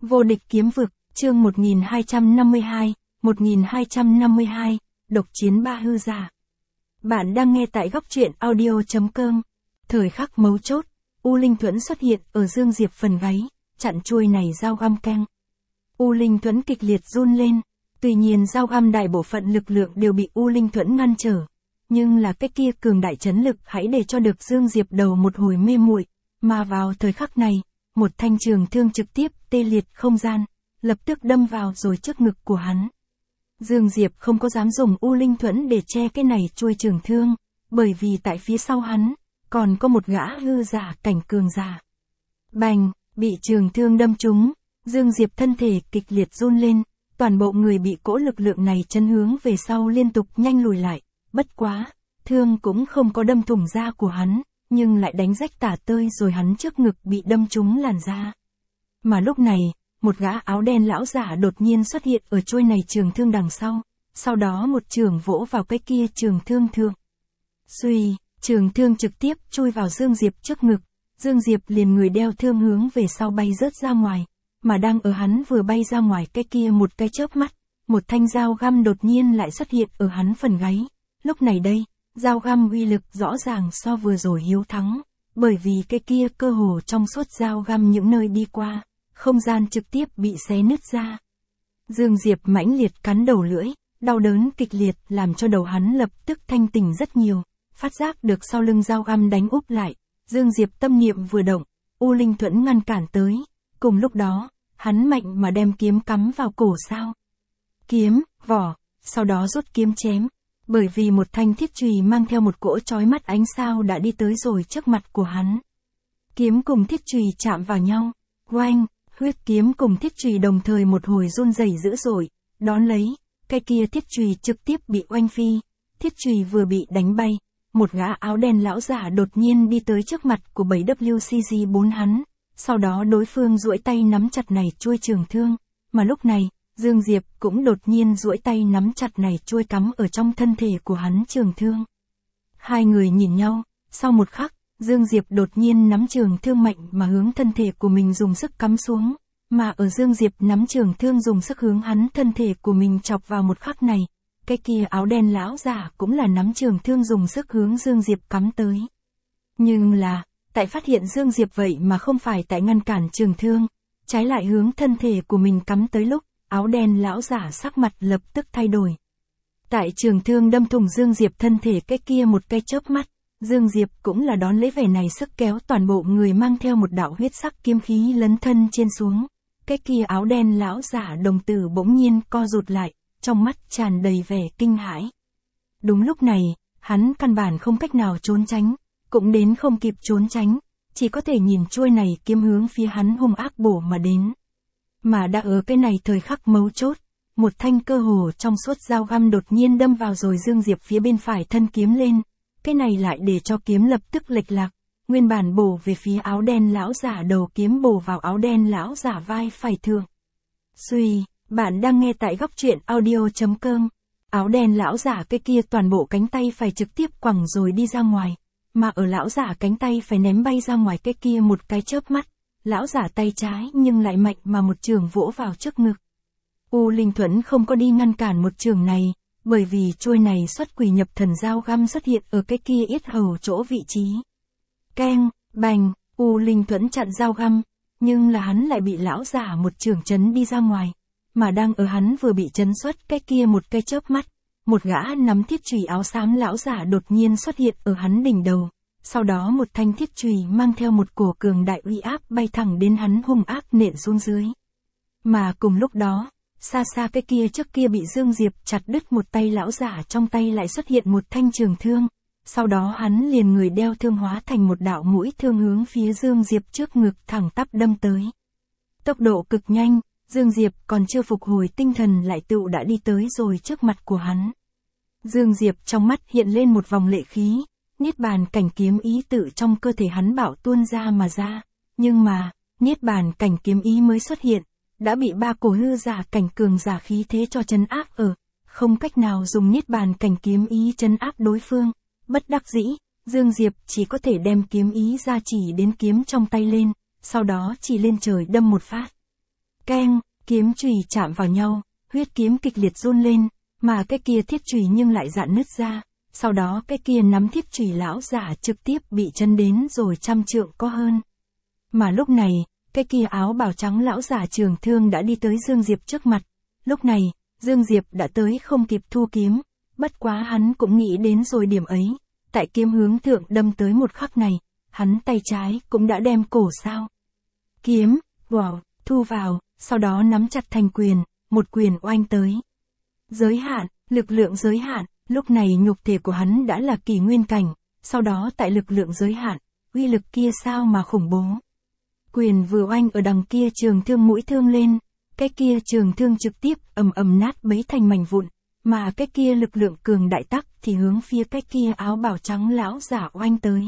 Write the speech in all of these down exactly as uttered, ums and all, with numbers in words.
Vô địch kiếm vực, chương một nghìn hai trăm năm mươi hai, một nghìn hai trăm năm mươi hai, độc chiến ba hư giả. Bạn đang nghe tại góc truyện audio chấm com. Thời khắc mấu chốt, U Linh Thuẫn xuất hiện ở Dương Diệp phần gáy, chặn chuôi này dao găm keng. U Linh Thuẫn kịch liệt run lên, tuy nhiên dao găm đại bộ phận lực lượng đều bị U Linh Thuẫn ngăn trở. Nhưng là cái kia cường đại chấn lực hãy để cho được Dương Diệp đầu một hồi mê muội, mà vào thời khắc này, một thanh trường thương trực tiếp tê liệt không gian, lập tức đâm vào rồi trước ngực của hắn. Dương Diệp không có dám dùng U Linh Thuẫn để che cái này chuôi trường thương, bởi vì tại phía sau hắn, còn có một gã hư giả cảnh cường giả. Bành, bị trường thương đâm trúng, Dương Diệp thân thể kịch liệt run lên, toàn bộ người bị cỗ lực lượng này chấn hướng về sau liên tục nhanh lùi lại, bất quá, thương cũng không có đâm thủng da của hắn, nhưng lại đánh rách tả tơi rồi hắn trước ngực bị đâm trúng làn da. Mà lúc này, một gã áo đen lão giả đột nhiên xuất hiện ở chuôi này trường thương đằng sau, sau đó một trường vỗ vào cái kia trường thương thượng. Xuy, trường thương trực tiếp chui vào Dương Diệp trước ngực, Dương Diệp liền người đeo thương hướng về sau bay rớt ra ngoài, mà đang ở hắn vừa bay ra ngoài cái kia một cái chớp mắt, một thanh dao găm đột nhiên lại xuất hiện ở hắn phần gáy. Lúc này đây, dao găm uy lực rõ ràng so vừa rồi hiếu thắng, bởi vì cái kia cơ hồ trong suốt dao găm những nơi đi qua, không gian trực tiếp bị xé nứt ra. Dương Diệp mãnh liệt cắn đầu lưỡi, đau đớn kịch liệt làm cho đầu hắn lập tức thanh tỉnh rất nhiều, phát giác được sau lưng dao găm đánh úp lại, Dương Diệp tâm niệm vừa động, U Linh Thuẫn ngăn cản tới, cùng lúc đó, hắn mạnh mà đem kiếm cắm vào cổ sao. Kiếm, vỏ, sau đó rút kiếm chém. Bởi vì một thanh thiết chùy mang theo một cỗ chói mắt ánh sao đã đi tới rồi trước mặt của hắn. Kiếm cùng thiết chùy chạm vào nhau, oanh, huyết kiếm cùng thiết chùy đồng thời một hồi run rẩy dữ dội, đón lấy, cái kia thiết chùy trực tiếp bị oanh phi, thiết chùy vừa bị đánh bay, một gã áo đen lão giả đột nhiên đi tới trước mặt của bảy W C G bốn hắn, sau đó đối phương duỗi tay nắm chặt này chuôi trường thương, mà lúc này, Dương Diệp cũng đột nhiên duỗi tay nắm chặt này chuôi cắm ở trong thân thể của hắn trường thương. Hai người nhìn nhau, sau một khắc, Dương Diệp đột nhiên nắm trường thương mạnh mà hướng thân thể của mình dùng sức cắm xuống, mà ở Dương Diệp nắm trường thương dùng sức hướng hắn thân thể của mình chọc vào một khắc này, cái kia áo đen lão giả cũng là nắm trường thương dùng sức hướng Dương Diệp cắm tới. Nhưng là, tại phát hiện Dương Diệp vậy mà không phải tại ngăn cản trường thương, trái lại hướng thân thể của mình cắm tới lúc, áo đen lão giả sắc mặt lập tức thay đổi. Tại trường thương đâm thủng Dương Diệp thân thể cái kia một cái chớp mắt, Dương Diệp cũng là đón lấy vẻ này sức kéo toàn bộ người mang theo một đạo huyết sắc kiếm khí lấn thân trên xuống. Cái kia áo đen lão giả đồng tử bỗng nhiên co rụt lại, trong mắt tràn đầy vẻ kinh hãi. Đúng lúc này, hắn căn bản không cách nào trốn tránh, cũng đến không kịp trốn tránh, chỉ có thể nhìn chuôi này kiếm hướng phía hắn hung ác bổ mà đến. Mà đã ở cái này thời khắc mấu chốt, một thanh cơ hồ trong suốt dao găm đột nhiên đâm vào rồi Dương Diệp phía bên phải thân kiếm lên, cái này lại để cho kiếm lập tức lệch lạc, nguyên bản bổ về phía áo đen lão giả đầu kiếm bổ vào áo đen lão giả vai phải thượng. Xuy, bạn đang nghe tại góc truyện audio chấm com, áo đen lão giả cái kia toàn bộ cánh tay phải trực tiếp quẳng rồi đi ra ngoài, mà ở lão giả cánh tay phải ném bay ra ngoài cái kia một cái chớp mắt. Lão giả tay trái nhưng lại mạnh mà một trường vỗ vào trước ngực. U Linh Thuẫn không có đi ngăn cản một trường này, bởi vì chuôi này xuất quỷ nhập thần dao găm xuất hiện ở cái kia yết hầu chỗ vị trí. Keng, bành, U Linh Thuẫn chặn dao găm, nhưng là hắn lại bị lão giả một trường chấn đi ra ngoài, mà đang ở hắn vừa bị chấn xuất cái kia một cái chớp mắt, một gã nắm thiết chùy áo xám lão giả đột nhiên xuất hiện ở hắn đỉnh đầu. Sau đó một thanh thiết chùy mang theo một cổ cường đại uy áp bay thẳng đến hắn hung ác nện xuống dưới. Mà cùng lúc đó, xa xa cái kia trước kia bị Dương Diệp chặt đứt một tay lão giả trong tay lại xuất hiện một thanh trường thương, sau đó hắn liền người đeo thương hóa thành một đạo mũi thương hướng phía Dương Diệp trước ngực thẳng tắp đâm tới. Tốc độ cực nhanh, Dương Diệp còn chưa phục hồi tinh thần lại tựu đã đi tới rồi trước mặt của hắn. Dương Diệp trong mắt hiện lên một vòng lệ khí. Niết bàn cảnh kiếm ý tự trong cơ thể hắn bảo tuôn ra mà ra, nhưng mà, niết bàn cảnh kiếm ý mới xuất hiện, đã bị ba cổ hư giả cảnh cường giả khí thế cho trấn áp ở, không cách nào dùng niết bàn cảnh kiếm ý trấn áp đối phương, bất đắc dĩ, Dương Diệp chỉ có thể đem kiếm ý ra chỉ đến kiếm trong tay lên, sau đó chỉ lên trời đâm một phát. Keng, Kiếm chùy chạm vào nhau, huyết kiếm kịch liệt run lên, mà cái kia thiết chùy nhưng lại rạn nứt ra, sau đó cái kia nắm thiết chùy lão giả trực tiếp bị chấn đến rồi trăm trượng có hơn. Mà lúc này, cái kia áo bào trắng lão giả trường thương đã đi tới Dương Diệp trước mặt, lúc này, Dương Diệp đã tới không kịp thu kiếm, bất quá hắn cũng nghĩ đến rồi điểm ấy, tại kiếm hướng thượng đâm tới một khắc này, hắn tay trái cũng đã đem cổ sao. Kiếm, wow, thu vào, sau đó nắm chặt thành quyền, một quyền oanh tới. Giới hạn, lực lượng giới hạn, lúc này nhục thể của hắn đã là kỳ nguyên cảnh, sau đó tại lực lượng giới hạn, uy lực kia sao mà khủng bố. Quyền vừa oanh ở đằng kia trường thương mũi thương lên, cái kia trường thương trực tiếp ầm ầm nát bấy thành mảnh vụn, mà cái kia lực lượng cường đại tắc thì hướng phía cái kia áo bào trắng lão giả oanh tới.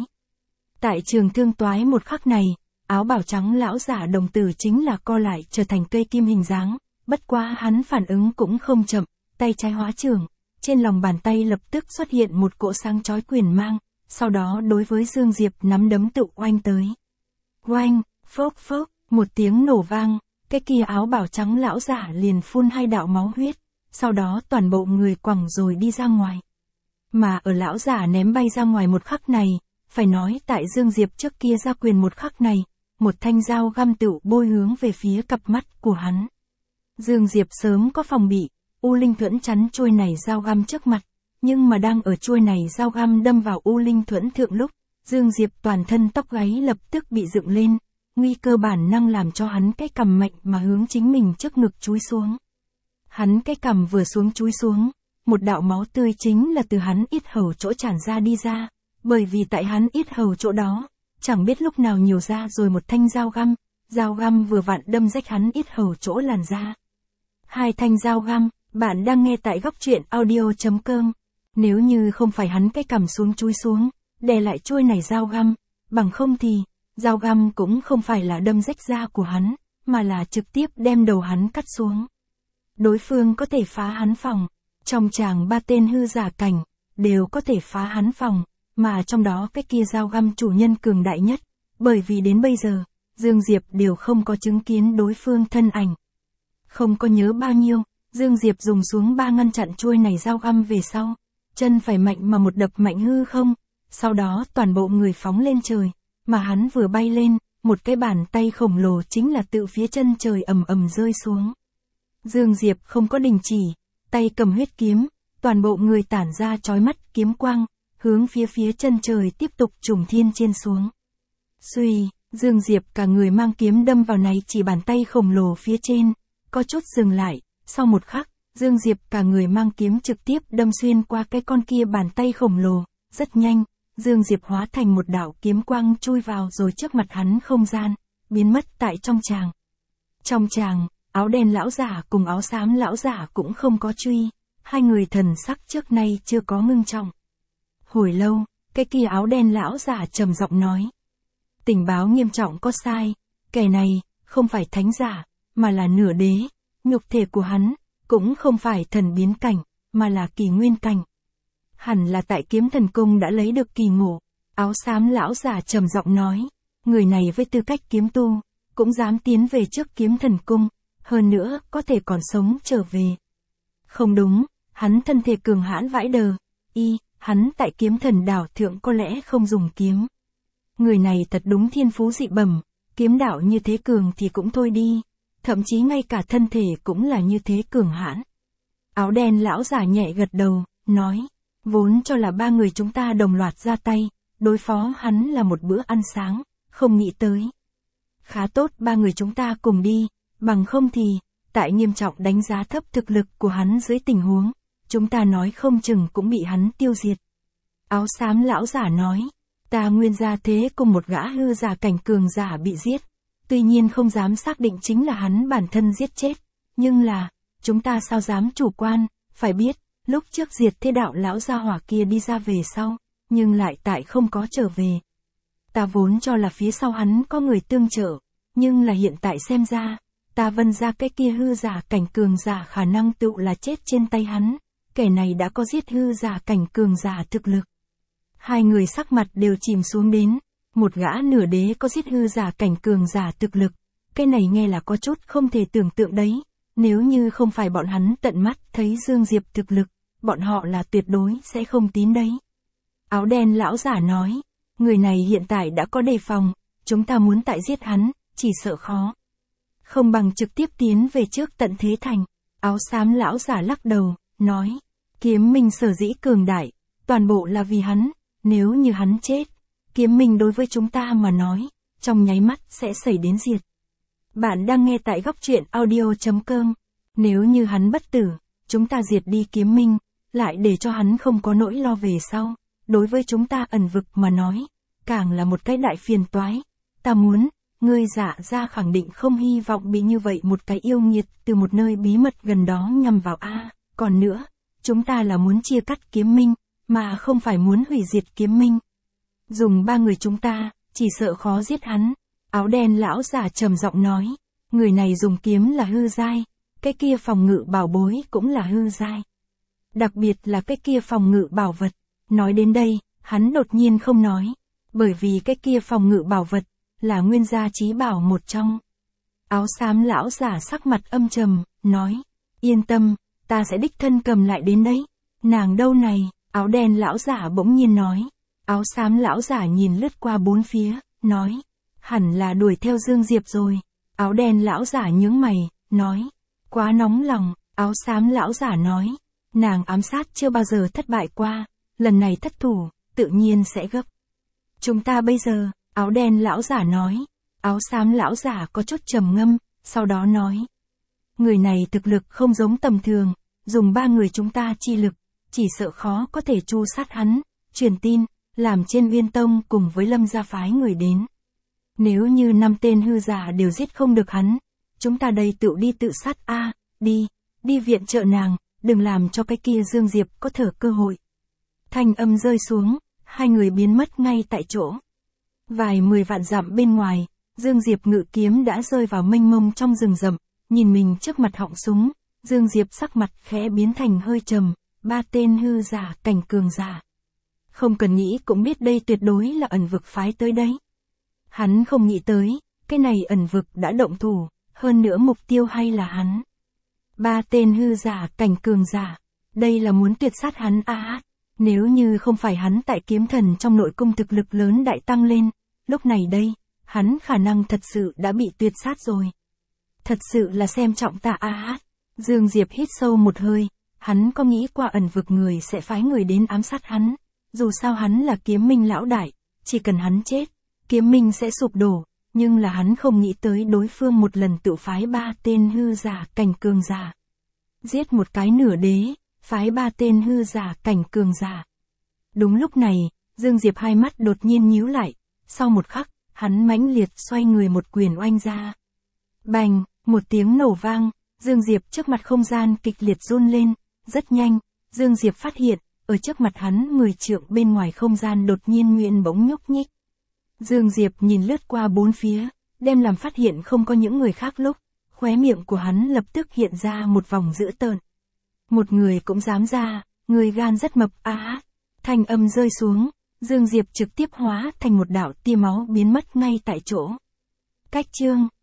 Tại trường thương toái một khắc này, áo bào trắng lão giả đồng tử chính là co lại trở thành cây kim hình dáng, bất quá hắn phản ứng cũng không chậm, tay trái hóa trường, trên lòng bàn tay lập tức xuất hiện một cỗ sáng chói quyền mang, sau đó đối với Dương Diệp nắm đấm tự oanh tới. Oanh, phốc phốc, một tiếng nổ vang, cái kia áo bào trắng lão giả liền phun hai đạo máu huyết, sau đó toàn bộ người quẳng rồi đi ra ngoài. Mà ở lão giả ném bay ra ngoài một khắc này, phải nói tại Dương Diệp trước kia ra quyền một khắc này, một thanh dao găm tựu bôi hướng về phía cặp mắt của hắn. Dương Diệp sớm có phòng bị, U Linh Thuẫn chắn chuôi này dao găm trước mặt, nhưng mà đang ở chuôi này dao găm đâm vào U Linh Thuẫn thượng lúc, Dương Diệp toàn thân tóc gáy lập tức bị dựng lên, nguy cơ bản năng làm cho hắn cái cằm mạnh mà hướng chính mình trước ngực chúi xuống. Hắn cái cằm vừa xuống chúi xuống, một đạo máu tươi chính là từ hắn yết hầu chỗ tràn ra đi ra, bởi vì tại hắn yết hầu chỗ đó, chẳng biết lúc nào nhiều ra rồi một thanh dao găm, dao găm vừa vặn đâm rách hắn yết hầu chỗ làn da. Hai thanh dao găm, bạn đang nghe tại góc truyện audio chấm com. Nếu như không phải hắn cái cằm xuống chúi xuống, đè lại chuôi này dao găm, bằng không thì, dao găm cũng không phải là đâm rách da của hắn, mà là trực tiếp đem đầu hắn cắt xuống. Đối phương có thể phá hắn phòng, trong chàng ba tên hư giả cảnh, đều có thể phá hắn phòng, mà trong đó cái kia dao găm chủ nhân cường đại nhất, bởi vì đến bây giờ, Dương Diệp đều không có chứng kiến đối phương thân ảnh. Không có nhớ bao nhiêu, Dương Diệp dùng xuống ba ngăn chặn chuôi này dao găm về sau, chân phải mạnh mà một đập mạnh hư không, sau đó toàn bộ người phóng lên trời, mà hắn vừa bay lên, một cái bàn tay khổng lồ chính là tự phía chân trời ầm ầm rơi xuống. Dương Diệp không có đình chỉ, tay cầm huyết kiếm, toàn bộ người tản ra chói mắt kiếm quang, hướng phía phía chân trời tiếp tục trùng thiên trên xuống. Xuy, Dương Diệp cả người mang kiếm đâm vào này chỉ bàn tay khổng lồ phía trên, có chút dừng lại, sau một khắc, Dương Diệp cả người mang kiếm trực tiếp đâm xuyên qua cái con kia bàn tay khổng lồ, rất nhanh, Dương Diệp hóa thành một đạo kiếm quang chui vào rồi trước mặt hắn không gian, biến mất tại trong tràng. Trong tràng, áo đen lão giả cùng áo xám lão giả cũng không có truy, hai người thần sắc trước nay chưa có ngưng trọng. Hồi lâu, cái kia áo đen lão giả trầm giọng nói. Tình báo nghiêm trọng có sai, kẻ này, không phải thánh giả, mà là nửa đế, nhục thể của hắn, cũng không phải thần biến cảnh, mà là kỳ nguyên cảnh. Hẳn là tại kiếm thần cung đã lấy được kỳ ngộ, áo xám lão giả trầm giọng nói, người này với tư cách kiếm tu, cũng dám tiến về trước kiếm thần cung, hơn nữa có thể còn sống trở về. Không đúng, hắn thân thể cường hãn vãi đờ, y, hắn tại kiếm thần đảo thượng có lẽ không dùng kiếm. Người này thật đúng thiên phú dị bẩm, kiếm đạo như thế cường thì cũng thôi đi, thậm chí ngay cả thân thể cũng là như thế cường hãn. Áo đen lão giả nhẹ gật đầu, nói, vốn cho là ba người chúng ta đồng loạt ra tay, đối phó hắn là một bữa ăn sáng, không nghĩ tới. Khá tốt ba người chúng ta cùng đi, bằng không thì, tại nghiêm trọng đánh giá thấp thực lực của hắn dưới tình huống, chúng ta nói không chừng cũng bị hắn tiêu diệt. Áo xám lão giả nói, ta nguyên gia thế cùng một gã hư giả cảnh cường giả bị giết, tuy nhiên không dám xác định chính là hắn bản thân giết chết, nhưng là, chúng ta sao dám chủ quan, phải biết, lúc trước diệt thế đạo lão gia hỏa kia đi ra về sau, nhưng lại tại không có trở về. Ta vốn cho là phía sau hắn có người tương trợ, nhưng là hiện tại xem ra, ta vân ra cái kia hư giả cảnh cường giả khả năng tựu là chết trên tay hắn, kẻ này đã có giết hư giả cảnh cường giả thực lực. Hai người sắc mặt đều chìm xuống đến, một gã nửa đế có giết hư giả cảnh cường giả thực lực, cái này nghe là có chút không thể tưởng tượng đấy, Nếu như không phải bọn hắn tận mắt thấy Dương Diệp thực lực, bọn họ là tuyệt đối sẽ không tín đấy. Áo đen lão giả nói, người này hiện tại đã có đề phòng, chúng ta muốn tại giết hắn, chỉ sợ khó. Không bằng trực tiếp tiến về trước tận thế thành. Áo xám lão giả lắc đầu, nói, kiếm minh sở dĩ cường đại, toàn bộ là vì hắn, nếu như hắn chết, kiếm minh đối với chúng ta mà nói, trong nháy mắt sẽ xảy đến diệt. Bạn đang nghe tại góc truyện audio chấm com, nếu như hắn bất tử, chúng ta diệt đi kiếm minh, lại để cho hắn không có nỗi lo về sau, đối với chúng ta ẩn vực mà nói, càng là một cái đại phiền toái. Ta muốn, ngươi Dạ gia khẳng định không hy vọng bị như vậy một cái yêu nghiệt từ một nơi bí mật gần đó nhằm vào a. Còn nữa, chúng ta là muốn chia cắt kiếm minh, mà không phải muốn hủy diệt kiếm minh. Dùng ba người chúng ta, chỉ sợ khó giết hắn. Áo đen lão giả trầm giọng nói, người này dùng kiếm là hư giai, cái kia phòng ngự bảo bối cũng là hư giai. Đặc biệt là cái kia phòng ngự bảo vật. Nói đến đây, hắn đột nhiên không nói, bởi vì cái kia phòng ngự bảo vật là nguyên gia chí bảo một trong. Áo xám lão giả sắc mặt âm trầm, nói, yên tâm, ta sẽ đích thân cầm lại đến đấy. Nàng đâu này? Áo đen lão giả bỗng nhiên nói. Áo xám lão giả nhìn lướt qua bốn phía, nói, hẳn là đuổi theo Dương Diệp rồi. Áo đen lão giả nhướng mày, nói, quá nóng lòng. Áo xám lão giả nói, nàng ám sát chưa bao giờ thất bại qua, lần này thất thủ, tự nhiên sẽ gấp. Chúng ta bây giờ, áo đen lão giả nói. Áo xám lão giả có chút trầm ngâm, sau đó nói, người này thực lực không giống tầm thường, dùng ba người chúng ta chi lực, chỉ sợ khó có thể tru sát hắn. Truyền tin, làm trên Uyên Tông cùng với Lâm gia phái người đến. Nếu như năm tên hư giả đều giết không được hắn, chúng ta đây tự đi tự sát a. À, đi, đi viện trợ nàng, đừng làm cho cái kia Dương Diệp có thở cơ hội. Thanh âm rơi xuống, hai người biến mất ngay tại chỗ. Vài mười vạn dặm bên ngoài, Dương Diệp ngự kiếm đã rơi vào mênh mông trong rừng rậm, nhìn mình trước mặt họng súng, Dương Diệp sắc mặt khẽ biến thành hơi trầm, ba tên hư giả cảnh cường giả. Không cần nghĩ cũng biết đây tuyệt đối là ẩn vực phái tới đấy. Hắn không nghĩ tới, cái này ẩn vực đã động thủ, hơn nữa mục tiêu hay là hắn. Ba tên hư giả cảnh cường giả, đây là muốn tuyệt sát hắn a. À, nếu như không phải hắn tại kiếm thần trong nội cung thực lực lớn đại tăng lên, lúc này đây, hắn khả năng thật sự đã bị tuyệt sát rồi. Thật sự là xem trọng ta a. À, Dương Diệp hít sâu một hơi, hắn có nghĩ qua ẩn vực người sẽ phái người đến ám sát hắn. Dù sao hắn là kiếm minh lão đại, chỉ cần hắn chết, kiếm minh sẽ sụp đổ, nhưng là hắn không nghĩ tới đối phương một lần tự phái ba tên hư giả cảnh cường giả. Giết một cái nửa đế, phái ba tên hư giả cảnh cường giả. Đúng lúc này, Dương Diệp hai mắt đột nhiên nhíu lại, sau một khắc, hắn mãnh liệt xoay người một quyền oanh ra. Bành, một tiếng nổ vang, Dương Diệp trước mặt không gian kịch liệt run lên, rất nhanh, Dương Diệp phát hiện, ở trước mặt hắn mười trượng bên ngoài không gian đột nhiên nguyện bỗng nhúc nhích. Dương Diệp nhìn lướt qua bốn phía, đem làm phát hiện không có những người khác lúc, khóe miệng của hắn lập tức hiện ra một vòng dữ tợn. Một người cũng dám ra, người gan rất mập á. À, thanh âm rơi xuống, Dương Diệp trực tiếp hóa thành một đạo tia máu biến mất ngay tại chỗ. Cách chương